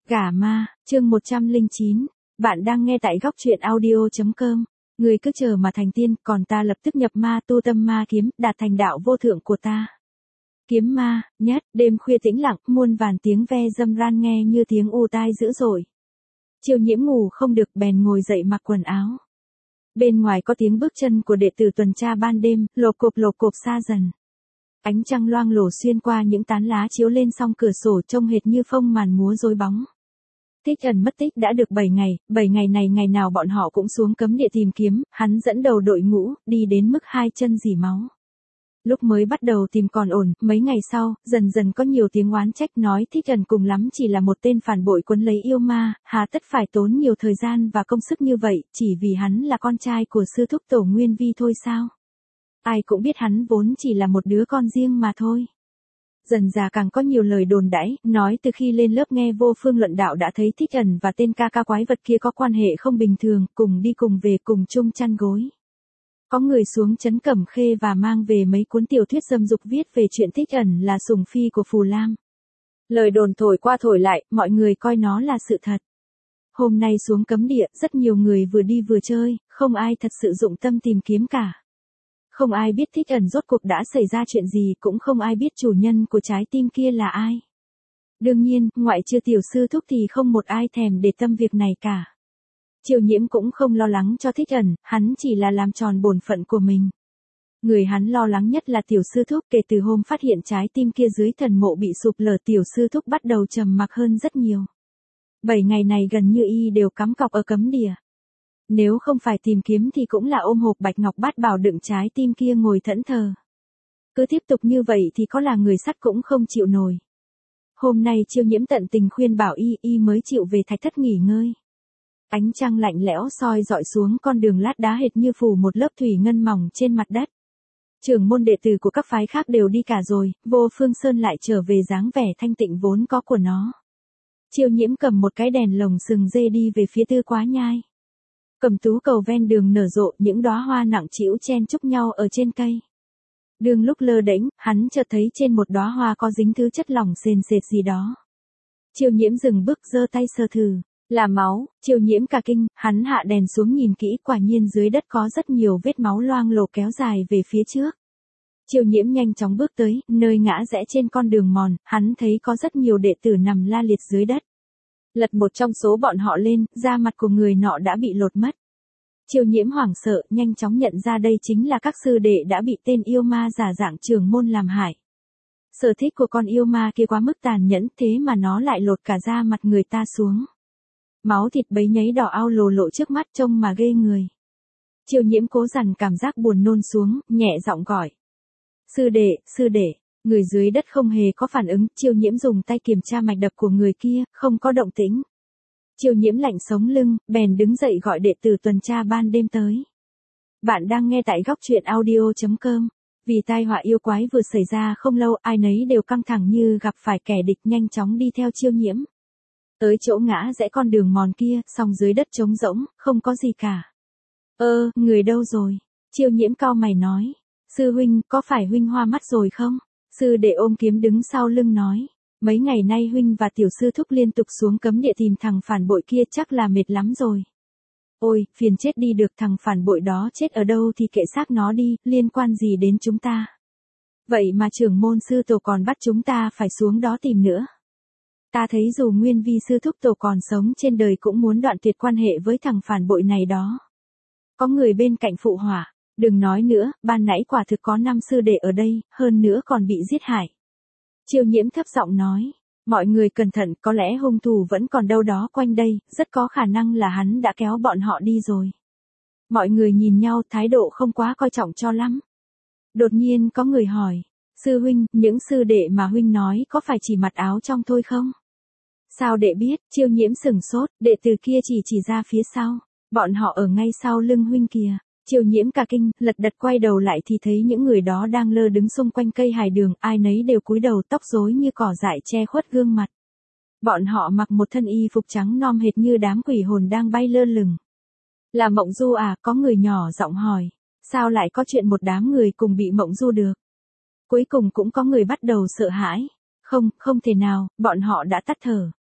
Gả ma, chương 109. Bạn đang nghe tại góc truyện audio.com. Người cứ chờ mà thành tiên, còn ta lập tức nhập ma tu tâm ma kiếm, đạt thành đạo vô thượng của ta. Kiếm ma, nhất, đêm khuya tĩnh lặng, muôn vàn tiếng ve râm ran nghe như tiếng u tai dữ dội. Chiêu Nhiễm ngủ không được bèn ngồi dậy mặc quần áo. Bên ngoài có tiếng bước chân của đệ tử tuần tra ban đêm, lộp cộp xa dần. Ánh trăng loang lổ xuyên qua những tán lá chiếu lên song cửa sổ trông hệt như phông màn múa rối bóng. Thích Ẩn mất tích đã được 7 ngày, 7 ngày này ngày nào bọn họ cũng xuống cấm địa tìm kiếm, hắn dẫn đầu đội ngũ, đi đến mức hai chân rỉ máu. Lúc mới bắt đầu tìm còn ổn, mấy ngày sau, dần dần có nhiều tiếng oán trách nói Thích Ẩn cùng lắm chỉ là một tên phản bội quấn lấy yêu ma, hà tất phải tốn nhiều thời gian và công sức như vậy, chỉ vì hắn là con trai của sư thúc tổ Nguyên Vi thôi sao? Ai cũng biết hắn vốn chỉ là một đứa con riêng mà thôi. Dần dà càng có nhiều lời đồn đãi, nói từ khi lên lớp nghe Vô Phương luận đạo đã thấy Thích Ẩn và tên ca ca quái vật kia có quan hệ không bình thường, cùng đi cùng về cùng chung chăn gối. Có người xuống trấn Cẩm Khê và mang về mấy cuốn tiểu thuyết dâm dục viết về chuyện Thích Ẩn là sủng phi của Phù Lam. Lời đồn thổi qua thổi lại, mọi người coi nó là sự thật. Hôm nay xuống cấm địa, rất nhiều người vừa đi vừa chơi, không ai thật sự dụng tâm tìm kiếm cả. Không ai biết Thích Ẩn rốt cuộc đã xảy ra chuyện gì, cũng không ai biết chủ nhân của trái tim kia là ai. Đương nhiên, ngoại trừ tiểu sư thúc thì không một ai thèm để tâm việc này cả. Chiêu Nhiễm cũng không lo lắng cho Thích Ẩn, hắn chỉ là làm tròn bổn phận của mình. Người hắn lo lắng nhất là tiểu sư thúc, kể từ hôm phát hiện trái tim kia dưới thần mộ bị sụp lở, tiểu sư thúc bắt đầu trầm mặc hơn rất nhiều. 7 ngày này gần như y đều cắm cọc ở cấm địa. Nếu không phải tìm kiếm thì cũng là ôm hộp bạch ngọc bát bảo đựng trái tim kia ngồi thẫn thờ. Cứ tiếp tục như vậy thì có là người sắt cũng không chịu nổi. Hôm nay Chiêu Nhiễm tận tình khuyên bảo y mới chịu về thạch thất nghỉ ngơi. Ánh trăng lạnh lẽo soi dọi xuống con đường lát đá hệt như phủ một lớp thủy ngân mỏng trên mặt đất. Trưởng môn đệ tử của các phái khác đều đi cả rồi, Vô Phương Sơn lại trở về dáng vẻ thanh tịnh vốn có của nó. Chiêu Nhiễm cầm một cái đèn lồng sừng dê đi về phía Tư Quá Nhai. Cẩm tú cầu ven đường nở rộ, những đóa hoa nặng trĩu chen chúc nhau ở trên cây. Đường lúc lơ đễnh, hắn chợt thấy trên một đóa hoa có dính thứ chất lỏng sền sệt gì đó. Chiêu Nhiễm dừng bước giơ tay sờ thử, là máu. Chiêu Nhiễm cả kinh, hắn hạ đèn xuống nhìn kỹ, quả nhiên dưới đất có rất nhiều vết máu loang lổ kéo dài về phía trước. Chiêu Nhiễm nhanh chóng bước tới, nơi ngã rẽ trên con đường mòn, hắn thấy có rất nhiều đệ tử nằm la liệt dưới đất. Lật một trong số bọn họ lên, da mặt của người nọ đã bị lột mất. Chiêu Nhiễm hoảng sợ, nhanh chóng nhận ra đây chính là các sư đệ đã bị tên yêu ma giả dạng trưởng môn làm hại. Sở thích của con yêu ma kia quá mức tàn nhẫn, thế mà nó lại lột cả da mặt người ta xuống. Máu thịt bấy nhấy đỏ ao lồ lộ trước mắt trông mà ghê người. Chiêu Nhiễm cố dằn cảm giác buồn nôn xuống, nhẹ giọng gọi. Sư đệ. Người dưới đất không hề có phản ứng, Chiêu Nhiễm dùng tay kiểm tra mạch đập của người kia, không có động tĩnh. Chiêu Nhiễm lạnh sống lưng, bèn đứng dậy gọi đệ tử tuần tra ban đêm tới. Bạn đang nghe tại góc truyện audio.com. Vì tai họa yêu quái vừa xảy ra không lâu, ai nấy đều căng thẳng như gặp phải kẻ địch, nhanh chóng đi theo Chiêu Nhiễm. Tới chỗ ngã rẽ con đường mòn kia, song dưới đất trống rỗng, không có gì cả. Người đâu rồi? Chiêu Nhiễm cau mày nói. Sư huynh, có phải huynh hoa mắt rồi không? Sư đệ ôm kiếm đứng sau lưng nói. Mấy ngày nay huynh và tiểu sư thúc liên tục xuống cấm địa tìm thằng phản bội kia, chắc là mệt lắm rồi. Ôi, phiền chết đi được, thằng phản bội đó chết ở đâu thì kệ xác nó đi, liên quan gì đến chúng ta. Vậy mà trưởng môn sư tổ còn bắt chúng ta phải xuống đó tìm nữa. Ta thấy dù Nguyên Vi sư thúc tổ còn sống trên đời cũng muốn đoạn tuyệt quan hệ với thằng phản bội này đó. Có người bên cạnh phụ họa. Đừng nói nữa, ban nãy quả thực có 5 sư đệ ở đây, hơn nữa còn bị giết hại. Chiêu Nhiễm thấp giọng nói, mọi người cẩn thận, có lẽ hung thủ vẫn còn đâu đó quanh đây, rất có khả năng là hắn đã kéo bọn họ đi rồi. Mọi người nhìn nhau, thái độ không quá coi trọng cho lắm. Đột nhiên có người hỏi, sư huynh, những sư đệ mà huynh nói có phải chỉ mặc áo trong thôi không? Sao đệ biết? Chiêu Nhiễm sửng sốt, đệ tử kia chỉ ra phía sau, bọn họ ở ngay sau lưng huynh kìa. Chiêu Nhiễm cả kinh, lật đật quay đầu lại thì thấy những người đó đang lơ đứng xung quanh cây hải đường, ai nấy đều cúi đầu, tóc rối như cỏ dại che khuất gương mặt. Bọn họ mặc một thân y phục trắng non hệt như đám quỷ hồn đang bay lơ lửng. Là Mộng Du à? Có người nhỏ giọng hỏi. Sao lại có chuyện một đám người cùng bị Mộng Du được? Cuối cùng cũng có người bắt đầu sợ hãi. Không thể nào, bọn họ đã tắt thở.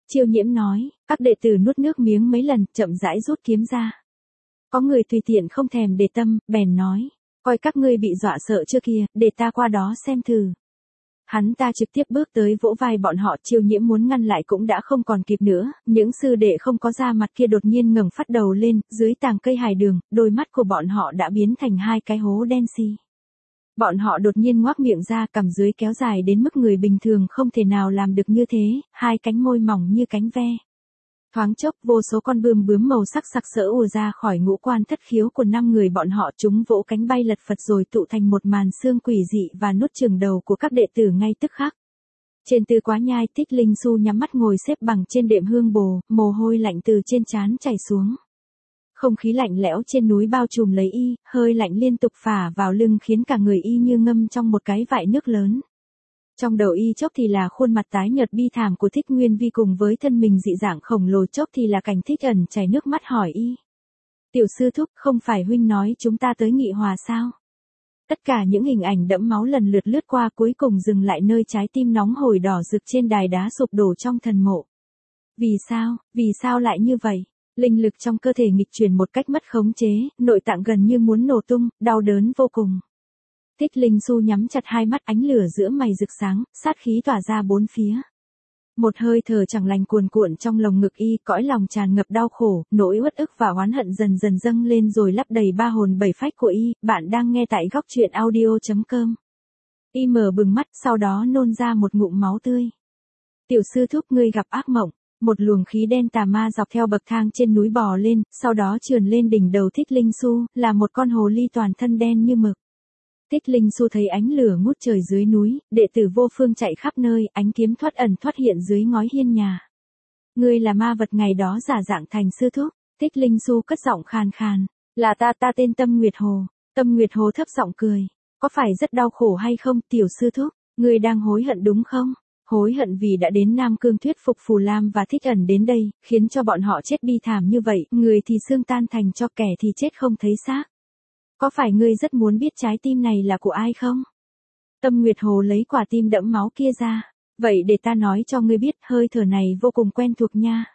Chiêu Nhiễm nói, các đệ tử nuốt nước miếng mấy lần, chậm rãi rút kiếm ra. Có người tùy tiện không thèm để tâm, bèn nói, coi các ngươi bị dọa sợ chưa kìa, để ta qua đó xem thử. Hắn ta trực tiếp bước tới vỗ vai bọn họ. Chiêu Nhiễm muốn ngăn lại cũng đã không còn kịp nữa, những sư đệ không có ra mặt kia đột nhiên ngẩng phát đầu lên, dưới tàng cây hài đường, đôi mắt của bọn họ đã biến thành hai cái hố đen xì. Bọn họ đột nhiên ngoác miệng ra, cằm dưới kéo dài đến mức người bình thường không thể nào làm được như thế, hai cánh môi mỏng như cánh ve. Thoáng chốc, vô số con bươm bướm màu sắc sặc sỡ ùa ra khỏi ngũ quan thất khiếu của 5 người bọn họ, chúng vỗ cánh bay lật phật rồi tụ thành một màn xương quỷ dị và nuốt chửng đầu của các đệ tử ngay tức khắc. Trên Tư Quá Nhai, Thích Linh Xu nhắm mắt ngồi xếp bằng trên đệm hương bồ, mồ hôi lạnh từ trên trán chảy xuống. Không khí lạnh lẽo trên núi bao trùm lấy y, hơi lạnh liên tục phả vào lưng khiến cả người y như ngâm trong một cái vại nước lớn. Trong đầu y chốc thì là khuôn mặt tái nhợt bi thảm của Thích Nguyên Vi cùng với thân mình dị dạng khổng lồ, chốc thì là cảnh Thích Ẩn chảy nước mắt hỏi y. Tiểu sư thúc, không phải huynh nói chúng ta tới nghị hòa sao? Tất cả những hình ảnh đẫm máu lần lượt lướt qua cuối cùng dừng lại nơi trái tim nóng hổi đỏ rực trên đài đá sụp đổ trong thần mộ. Vì sao lại như vậy? Linh lực trong cơ thể nghịch chuyển một cách mất khống chế, nội tạng gần như muốn nổ tung, đau đớn vô cùng. Thích Linh Xu nhắm chặt hai mắt, ánh lửa giữa mày rực sáng, sát khí tỏa ra bốn phía. Một hơi thở chẳng lành cuồn cuộn trong lồng ngực y, cõi lòng tràn ngập đau khổ, nỗi uất ức và oán hận dần dần dâng lên rồi lấp đầy ba hồn bảy phách của y. Bạn đang nghe tại góc truyện audio.com. Y mở bừng mắt, sau đó nôn ra một ngụm máu tươi. Tiểu sư thúc, ngươi gặp ác mộng. Một luồng khí đen tà ma dọc theo bậc thang trên núi bò lên, sau đó trườn lên đỉnh đầu Thích Linh Xu, là một con hồ ly toàn thân đen như mực. Thích Linh Xu thấy ánh lửa ngút trời dưới núi, đệ tử vô phương chạy khắp nơi, ánh kiếm thoát ẩn thoát hiện dưới ngói hiên nhà. Ngươi là ma vật ngày đó giả dạng thành sư thúc. Thích Linh Xu cất giọng khàn khàn. Là ta tên Tâm Nguyệt Hồ. Tâm Nguyệt Hồ thấp giọng cười. Có phải rất đau khổ hay không, tiểu sư thúc? Ngươi đang hối hận đúng không? Hối hận vì đã đến Nam Cương thuyết phục Phù Lam và Thích Ẩn đến đây, khiến cho bọn họ chết bi thảm như vậy, người thì xương tan thành cho, kẻ thì chết không thấy xác. Có phải ngươi rất muốn biết trái tim này là của ai không? Tâm Nguyệt Hồ lấy quả tim đẫm máu kia ra. Vậy để ta nói cho ngươi biết, hơi thở này vô cùng quen thuộc nha.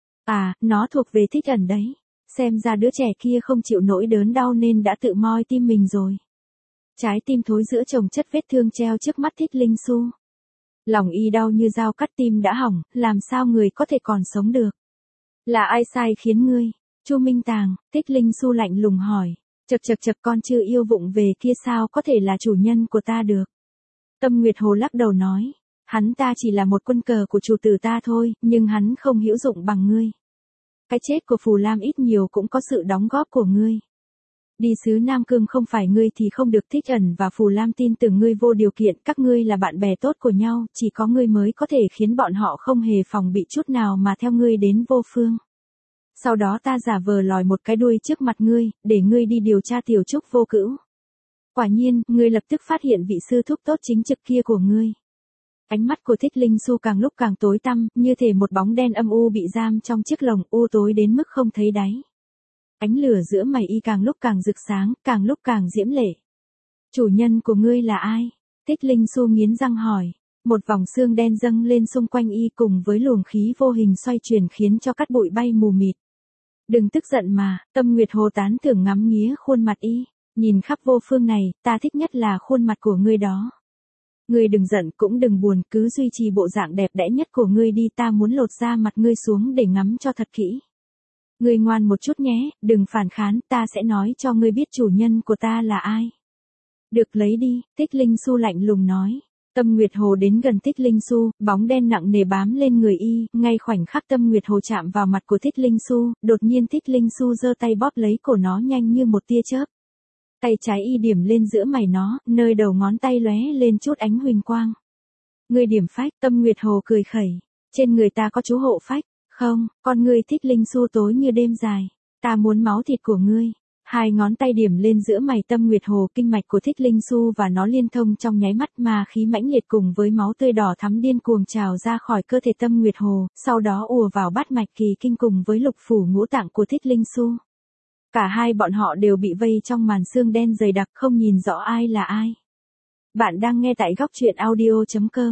À, nó thuộc về Thích Ẩn đấy. Xem ra đứa trẻ kia không chịu nỗi đớn đau nên đã tự moi tim mình rồi. Trái tim thối giữa chồng chất vết thương treo trước mắt Thích Linh Xu. Lòng y đau như dao cắt, tim đã hỏng, làm sao người có thể còn sống được? Là ai sai khiến ngươi? Chu Minh Tàng. Thích Linh Xu lạnh lùng hỏi. Chậc con chưa yêu vụng về kia sao có thể là chủ nhân của ta được? Tâm Nguyệt Hồ lắc đầu nói. Hắn ta chỉ là một quân cờ của chủ tử ta thôi, nhưng hắn không hữu dụng bằng ngươi. Cái chết của Phù Lam ít nhiều cũng có sự đóng góp của ngươi. Đi xứ Nam Cương không phải ngươi thì không được. Thích Ẩn và Phù Lam tin tưởng ngươi vô điều kiện, các ngươi là bạn bè tốt của nhau, chỉ có ngươi mới có thể khiến bọn họ không hề phòng bị chút nào mà theo ngươi đến Vô Phương. Sau đó ta giả vờ lòi một cái đuôi trước mặt ngươi, để ngươi đi điều tra Tiểu Trúc Vô Cữu. Quả nhiên, ngươi lập tức phát hiện vị sư thúc tốt chính trực kia của ngươi. Ánh mắt của Thích Linh Xu càng lúc càng tối tăm, như thể một bóng đen âm u bị giam trong chiếc lồng, u tối đến mức không thấy đáy. Ánh lửa giữa mày y càng lúc càng rực sáng, càng lúc càng diễm lệ. Chủ nhân của ngươi là ai? Thích Linh Xu nghiến răng hỏi. Một vòng xương đen dâng lên xung quanh y cùng với luồng khí vô hình xoay chuyển khiến cho cát bụi bay mù mịt. Đừng tức giận mà. Tâm Nguyệt Hồ tán thưởng ngắm nghía khuôn mặt y. Nhìn khắp Vô Phương này, ta thích nhất là khuôn mặt của ngươi đó. Ngươi đừng giận cũng đừng buồn, cứ duy trì bộ dạng đẹp đẽ nhất của ngươi đi, ta muốn lột da mặt ngươi xuống để ngắm cho thật kỹ. Ngươi ngoan một chút nhé, đừng phản kháng, ta sẽ nói cho ngươi biết chủ nhân của ta là ai. Được, lấy đi. Thích Linh Xu lạnh lùng nói. Tâm Nguyệt Hồ đến gần Thích Linh Xu, bóng đen nặng nề bám lên người y, ngay khoảnh khắc Tâm Nguyệt Hồ chạm vào mặt của Thích Linh Xu, đột nhiên Thích Linh Xu giơ tay bóp lấy cổ nó nhanh như một tia chớp. Tay trái y điểm lên giữa mày nó, nơi đầu ngón tay lóe lên chút ánh huỳnh quang. Ngươi điểm phách. Tâm Nguyệt Hồ cười khẩy. Trên người ta có chú hộ phách. Không, con ngươi Thích Linh Xu tối như đêm dài. Ta muốn máu thịt của ngươi. Hai ngón tay điểm lên giữa mày Tâm Nguyệt Hồ, kinh mạch của Thích Linh Xu và nó liên thông trong nháy mắt, mà khí mãnh liệt cùng với máu tươi đỏ thắm điên cuồng trào ra khỏi cơ thể Tâm Nguyệt Hồ, sau đó ùa vào bát mạch kỳ kinh cùng với lục phủ ngũ tạng của Thích Linh Xu. Cả hai bọn họ đều bị vây trong màn xương đen dày đặc, không nhìn rõ ai là ai. Bạn đang nghe tại góc truyện audio.com.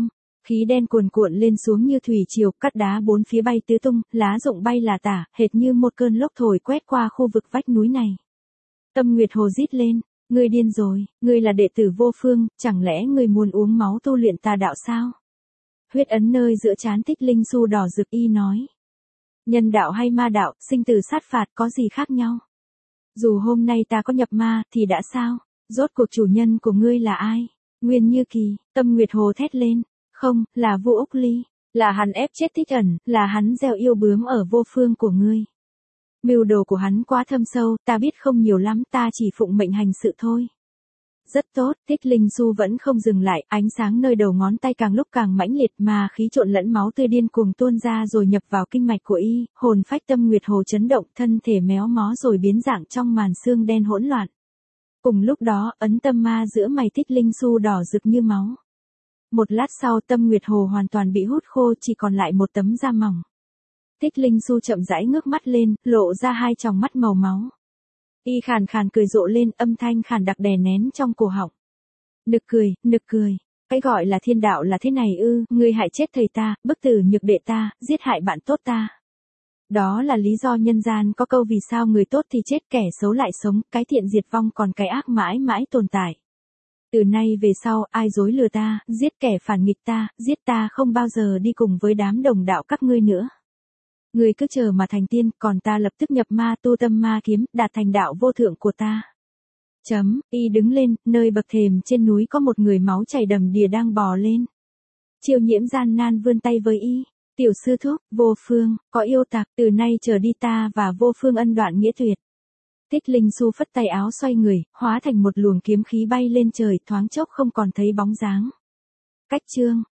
Khí đen cuồn cuộn lên xuống như thủy triều, cắt đá bốn phía bay tứ tung, lá rụng bay là tả, hệt như một cơn lốc thổi quét qua khu vực vách núi này. Tâm Nguyệt Hồ rít lên, ngươi điên rồi, ngươi là đệ tử Vô Phương, chẳng lẽ ngươi muốn uống máu tu luyện tà đạo sao? Huyết ấn nơi giữa trán Tích Linh Xu đỏ rực y nói. Nhân đạo hay ma đạo, sinh tử sát phạt có gì khác nhau? Dù hôm nay ta có nhập ma, thì đã sao? Rốt cuộc chủ nhân của ngươi là ai? Nguyên Như Kỳ, Tâm Nguyệt Hồ thét lên. Không, là Vô Úc Ly. Là hắn ép chết Thích Ẩn, là hắn gieo yêu bướm ở Vô Phương của ngươi. Mưu đồ của hắn quá thâm sâu, ta biết không nhiều lắm, ta chỉ phụng mệnh hành sự thôi. Rất tốt, Tích Linh Xu vẫn không dừng lại, ánh sáng nơi đầu ngón tay càng lúc càng mãnh liệt mà khí trộn lẫn máu tươi điên cuồng tuôn ra rồi nhập vào kinh mạch của y, hồn phách Tâm Nguyệt Hồ chấn động, thân thể méo mó rồi biến dạng trong màn xương đen hỗn loạn. Cùng lúc đó, ấn tâm ma giữa mày Tích Linh Xu đỏ rực như máu. Một lát sau Tâm Nguyệt Hồ hoàn toàn bị hút khô, chỉ còn lại một tấm da mỏng. Tích Linh Xu chậm rãi ngước mắt lên, lộ ra hai tròng mắt màu máu. Y khàn khàn cười rộ lên, âm thanh khàn đặc đè nén trong cổ họng. Nực cười. Cái gọi là thiên đạo là thế này ư, ngươi hại chết thầy ta, bức tử nhược đệ ta, giết hại bạn tốt ta. Đó là lý do nhân gian có câu vì sao người tốt thì chết kẻ xấu lại sống, cái thiện diệt vong còn cái ác mãi mãi tồn tại. Từ nay về sau, ai dối lừa ta, giết kẻ phản nghịch ta, giết ta không bao giờ đi cùng với đám đồng đạo các ngươi nữa. Ngươi cứ chờ mà thành tiên, còn ta lập tức nhập ma tu tâm ma kiếm, đạt thành đạo vô thượng của ta. Y đứng lên, nơi bậc thềm trên núi có một người máu chảy đầm đìa đang bò lên. Chiêu Nhiễm gian nan vươn tay với y. Tiểu sư thúc, Vô Phương, có yêu tặc, từ nay trở đi ta và Vô Phương ân đoạn nghĩa tuyệt. Tích Linh Xu phất tay áo xoay người, hóa thành một luồng kiếm khí bay lên trời, thoáng chốc không còn thấy bóng dáng. Cách chương